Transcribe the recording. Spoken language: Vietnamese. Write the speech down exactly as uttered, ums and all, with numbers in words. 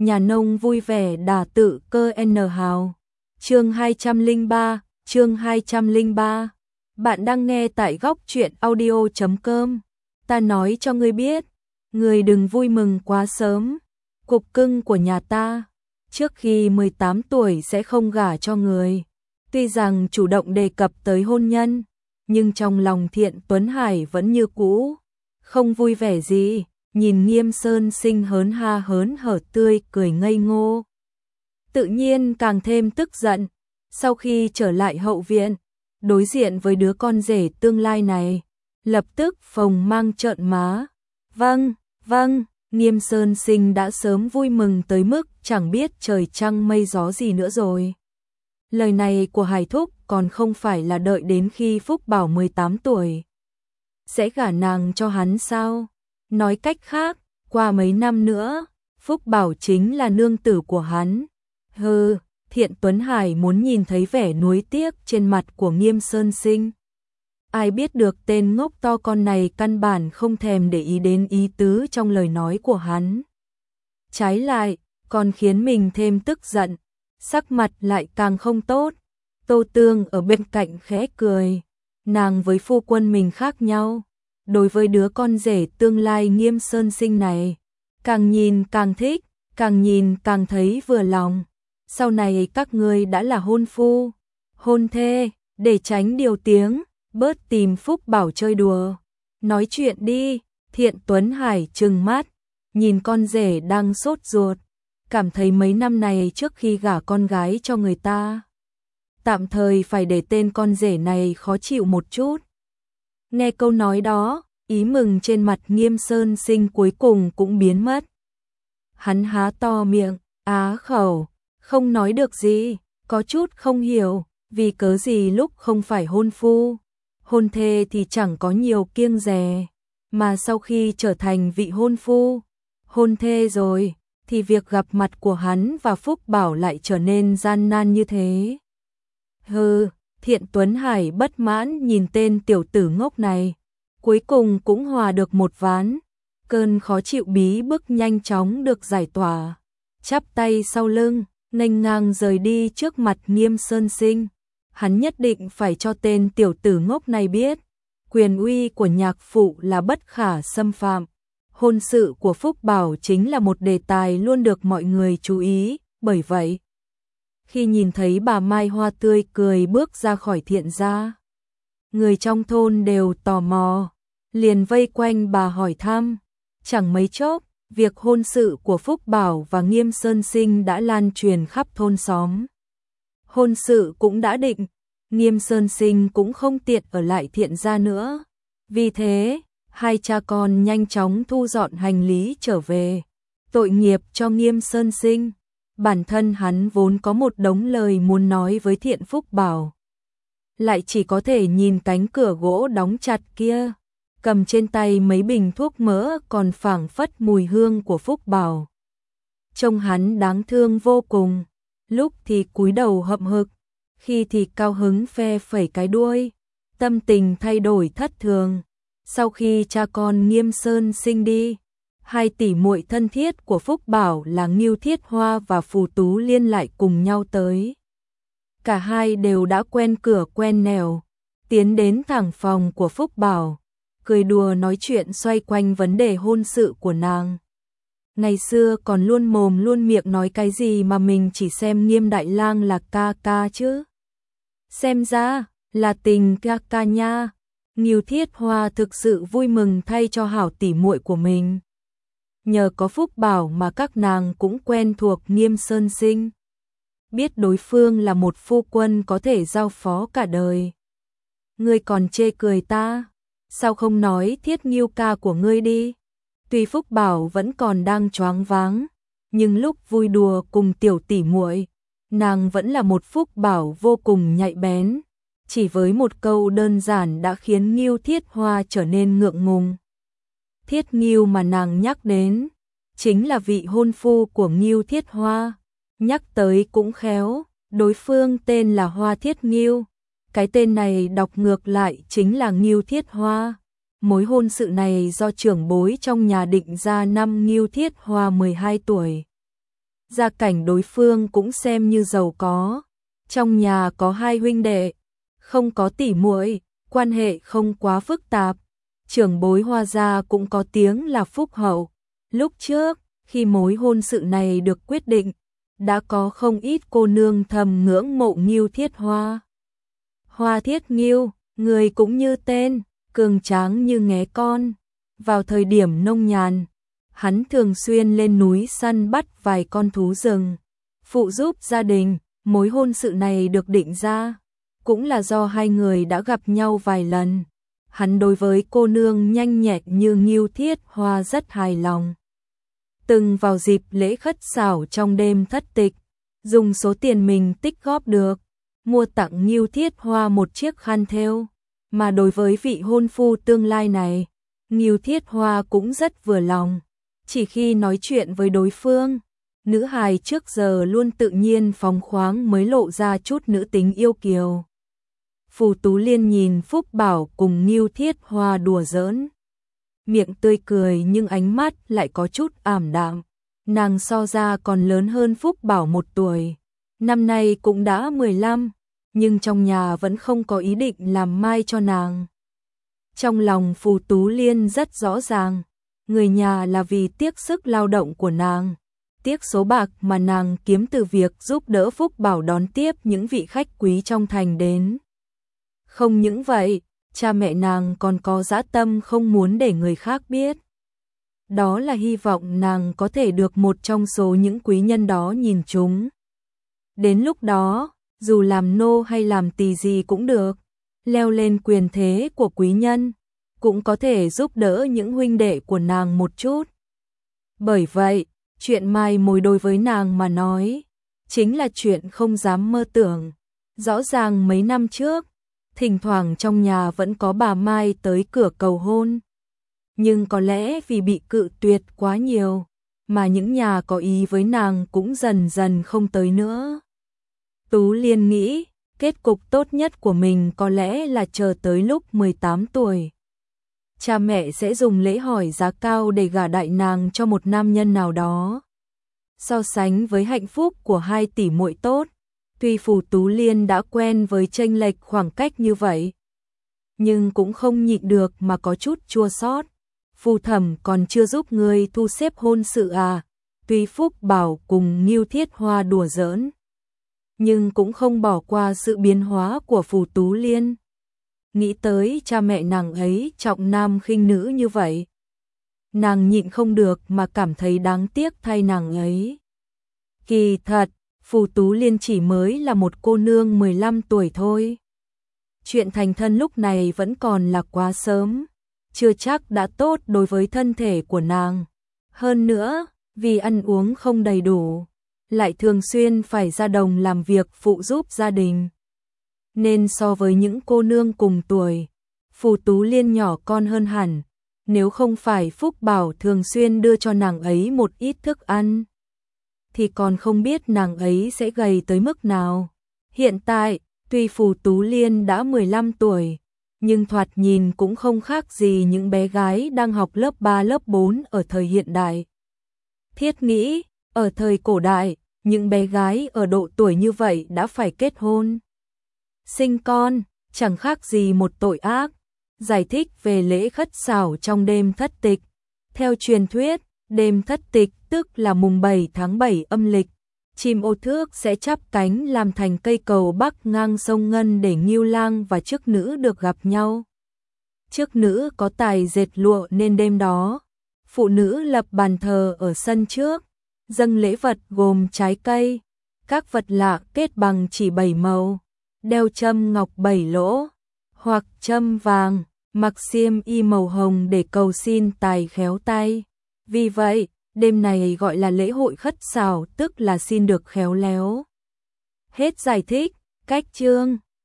nhà nông vui vẻ đả tự cơ N hào. Chương hai trăm lẻ ba, chương hai trăm lẻ ba. Bạn đang nghe tại góc truyện audio chấm com. Ta nói cho ngươi biết, ngươi đừng vui mừng quá sớm. Cục cưng của nhà ta, trước khi mười tám tuổi sẽ không gả cho người. Tuy rằng chủ động đề cập tới hôn nhân, nhưng trong lòng Thiện Tuấn Hải vẫn như cũ, không vui vẻ gì, nhìn Nghiêm Sơn Sinh hớn ha hớn hở tươi cười ngây ngô. Tự nhiên càng thêm tức giận, sau khi trở lại hậu viện, đối diện với đứa con rể tương lai này, lập tức phồng mang trợn má. Vâng, vâng, Nghiêm Sơn Sinh đã sớm vui mừng tới mức chẳng biết trời trăng mây gió gì nữa rồi. Lời này của Hải Thúc còn không phải là đợi đến khi Phúc Bảo mười tám tuổi sẽ gả nàng cho hắn sao? Nói cách khác, qua mấy năm nữa, Phúc Bảo chính là nương tử của hắn. Hừ, Thiện Tuấn Hải muốn nhìn thấy vẻ nuối tiếc trên mặt của Nghiêm Sơn Sinh. Ai biết được tên ngốc to con này căn bản không thèm để ý đến ý tứ trong lời nói của hắn. Trái lại, còn khiến mình thêm tức giận, sắc mặt lại càng không tốt. Tô Tương ở bên cạnh khẽ cười, nàng với phu quân mình khác nhau. Đối với đứa con rể tương lai Nghiêm Sơn Sinh này, càng nhìn càng thích, càng nhìn càng thấy vừa lòng. Sau này các ngươi đã là hôn phu, hôn thê, để tránh điều tiếng, bớt tìm Phúc Bảo chơi đùa. Nói chuyện đi. Thiện Tuấn Hải trừng mắt, nhìn con rể đang sốt ruột, cảm thấy mấy năm này trước khi gả con gái cho người ta, tạm thời phải để tên con rể này khó chịu một chút. Nghe câu nói đó, ý mừng trên mặt Nghiêm Sơn Sinh cuối cùng cũng biến mất. Hắn há to miệng, á khẩu, không nói được gì, có chút không hiểu, vì cớ gì lúc không phải hôn phu, hôn thê thì chẳng có nhiều kiêng dè, mà sau khi trở thành vị hôn phu, hôn thê rồi, thì việc gặp mặt của hắn và Phúc Bảo lại trở nên gian nan như thế. Hừ, Thiện Tuấn Hải bất mãn nhìn tên tiểu tử ngốc này, cuối cùng cũng hòa được một ván, cơn khó chịu bí bức nhanh chóng được giải tỏa, chắp tay sau lưng, nghênh ngang rời đi trước mặt Nghiêm Sơn Sinh. Hắn nhất định phải cho tên tiểu tử ngốc này biết, quyền uy của nhạc phụ là bất khả xâm phạm. Hôn sự của Phúc Bảo chính là một đề tài luôn được mọi người chú ý, bởi vậy, khi nhìn thấy bà Mai Hoa tươi cười bước ra khỏi Thiện gia, người trong thôn đều tò mò, liền vây quanh bà hỏi thăm. Chẳng mấy chốc, việc hôn sự của Phúc Bảo và Nghiêm Sơn Sinh đã lan truyền khắp thôn xóm. Hôn sự cũng đã định, Nghiêm Sơn Sinh cũng không tiện ở lại Thiện gia nữa. Vì thế, hai cha con nhanh chóng thu dọn hành lý trở về. Tội nghiệp cho Nghiêm Sơn Sinh, bản thân hắn vốn có một đống lời muốn nói với Thiện Phúc Bảo, lại chỉ có thể nhìn cánh cửa gỗ đóng chặt kia, cầm trên tay mấy bình thuốc mỡ còn phảng phất mùi hương của Phúc Bảo. Trông hắn đáng thương vô cùng, lúc thì cúi đầu hậm hực, khi thì cao hứng phe phẩy cái đuôi, tâm tình thay đổi thất thường. Sau khi cha con Nghiêm Sơn Sinh đi, hai tỷ muội thân thiết của Phúc Bảo là Ngưu Thiết Hoa và Phù Tú Liên lại cùng nhau tới. Cả hai đều đã quen cửa quen nẻo, tiến đến thẳng phòng của Phúc Bảo, cười đùa nói chuyện xoay quanh vấn đề hôn sự của nàng. Ngày xưa còn luôn mồm luôn miệng nói cái gì mà mình chỉ xem Nghiêm Đại Lang là ca ca chứ. Xem ra là tình ca ca nha. Ngưu Thiết Hoa thực sự vui mừng thay cho hảo tỷ muội của mình. Nhờ có Phúc Bảo mà các nàng cũng quen thuộc Nghiêm Sơn Sinh, biết đối phương là một phu quân có thể giao phó cả đời. Ngươi còn chê cười ta, sao không nói Thiết Ngưu ca của ngươi đi? Tuy Phúc Bảo vẫn còn đang choáng váng, nhưng lúc vui đùa cùng tiểu tỷ muội, nàng vẫn là một Phúc Bảo vô cùng nhạy bén. Chỉ với một câu đơn giản đã khiến Ngưu Thiết Hoa trở nên ngượng ngùng. Thiết Ngưu mà nàng nhắc đến chính là vị hôn phu của Ngưu Thiết Hoa. Nhắc tới cũng khéo, đối phương tên là Hoa Thiết Ngưu. Cái tên này đọc ngược lại chính là Ngưu Thiết Hoa. Mối hôn sự này do trưởng bối trong nhà định ra năm Ngưu Thiết Hoa mười hai tuổi. gia cảnh đối phương cũng xem như giàu có, trong nhà có hai huynh đệ, không có tỷ muội, quan hệ không quá phức tạp. Trưởng bối Hoa gia cũng có tiếng là phúc hậu. Lúc trước, khi mối hôn sự này được quyết định, đã có không ít cô nương thầm ngưỡng mộ Ngưu Thiết Hoa. Hoa Thiết Ngưu, người cũng như tên, cường tráng như nghé con. Vào thời điểm nông nhàn, hắn thường xuyên lên núi săn bắt vài con thú rừng, phụ giúp gia đình. Mối hôn sự này được định ra, cũng là do hai người đã gặp nhau vài lần. Hắn đối với cô nương nhanh nhẹn như Ngưu Thiết Hoa rất hài lòng. Từng vào dịp lễ khất xảo trong đêm thất tịch, dùng số tiền mình tích góp được, mua tặng Ngưu Thiết Hoa một chiếc khăn thêu. Mà đối với vị hôn phu tương lai này, Ngưu Thiết Hoa cũng rất vừa lòng. Chỉ khi nói chuyện với đối phương, nữ hài trước giờ luôn tự nhiên phóng khoáng mới lộ ra chút nữ tính yêu kiều. Phù Tú Liên nhìn Phúc Bảo cùng Ngưu Thiết Hoa đùa giỡn, miệng tươi cười nhưng ánh mắt lại có chút ảm đạm. Nàng so ra còn lớn hơn Phúc Bảo một tuổi, năm nay cũng đã mười lăm, nhưng trong nhà vẫn không có ý định làm mai cho nàng. Trong lòng Phù Tú Liên rất rõ ràng, người nhà là vì tiếc sức lao động của nàng, tiếc số bạc mà nàng kiếm từ việc giúp đỡ Phúc Bảo đón tiếp những vị khách quý trong thành đến. Không những vậy, cha mẹ nàng còn có dã tâm không muốn để người khác biết. Đó là hy vọng nàng có thể được một trong số những quý nhân đó nhìn chúng. Đến lúc đó, dù làm nô hay làm tỳ gì cũng được, leo lên quyền thế của quý nhân, cũng có thể giúp đỡ những huynh đệ của nàng một chút. Bởi vậy, chuyện mai mối đối với nàng mà nói, chính là chuyện không dám mơ tưởng. Rõ ràng mấy năm trước, thỉnh thoảng trong nhà vẫn có bà Mai tới cửa cầu hôn. Nhưng có lẽ vì bị cự tuyệt quá nhiều, mà những nhà có ý với nàng cũng dần dần không tới nữa. Tú Liên nghĩ, kết cục tốt nhất của mình có lẽ là chờ tới lúc mười tám tuổi. Cha mẹ sẽ dùng lễ hỏi giá cao để gả đại nàng cho một nam nhân nào đó. So sánh với hạnh phúc của hai tỷ muội tốt, tuy Phù Tú Liên đã quen với chênh lệch khoảng cách như vậy, nhưng cũng không nhịn được mà có chút chua xót. Phù thẩm còn chưa giúp ngươi thu xếp hôn sự à? Tuy Phúc Bảo cùng Ngưu Thiết Hoa đùa giỡn, nhưng cũng không bỏ qua sự biến hóa của Phù Tú Liên. Nghĩ tới cha mẹ nàng ấy trọng nam khinh nữ như vậy, nàng nhịn không được mà cảm thấy đáng tiếc thay nàng ấy. Kỳ thật, Phù Tú Liên chỉ mới là một cô nương mười lăm tuổi thôi. Chuyện thành thân lúc này vẫn còn là quá sớm, chưa chắc đã tốt đối với thân thể của nàng. Hơn nữa, vì ăn uống không đầy đủ, lại thường xuyên phải ra đồng làm việc phụ giúp gia đình, nên so với những cô nương cùng tuổi, Phù Tú Liên nhỏ con hơn hẳn. Nếu không phải Phúc Bảo thường xuyên đưa cho nàng ấy một ít thức ăn, thì còn không biết nàng ấy sẽ gầy tới mức nào. Hiện tại, tuy Phù Tú Liên đã mười lăm tuổi, nhưng thoạt nhìn cũng không khác gì những bé gái đang học lớp ba lớp bốn ở thời hiện đại. Thiết nghĩ, ở thời cổ đại, những bé gái ở độ tuổi như vậy đã phải kết hôn, sinh con, chẳng khác gì một tội ác. Giải thích về lễ khất xảo trong đêm thất tịch. Theo truyền thuyết, đêm thất tịch tức là mùng bảy tháng bảy âm lịch, chim ô thước sẽ chắp cánh làm thành cây cầu bắc ngang sông Ngân để Ngưu Lang và chức nữ được gặp nhau. Chức nữ có tài dệt lụa nên đêm đó, phụ nữ lập bàn thờ ở sân trước, dâng lễ vật gồm trái cây, các vật lạ kết bằng chỉ bảy màu, đeo châm ngọc bảy lỗ, hoặc châm vàng, mặc xiêm y màu hồng để cầu xin tài khéo tay. Vì vậy, đêm này gọi là lễ hội khất xảo, tức là xin được khéo léo. Hết giải thích, cách chương.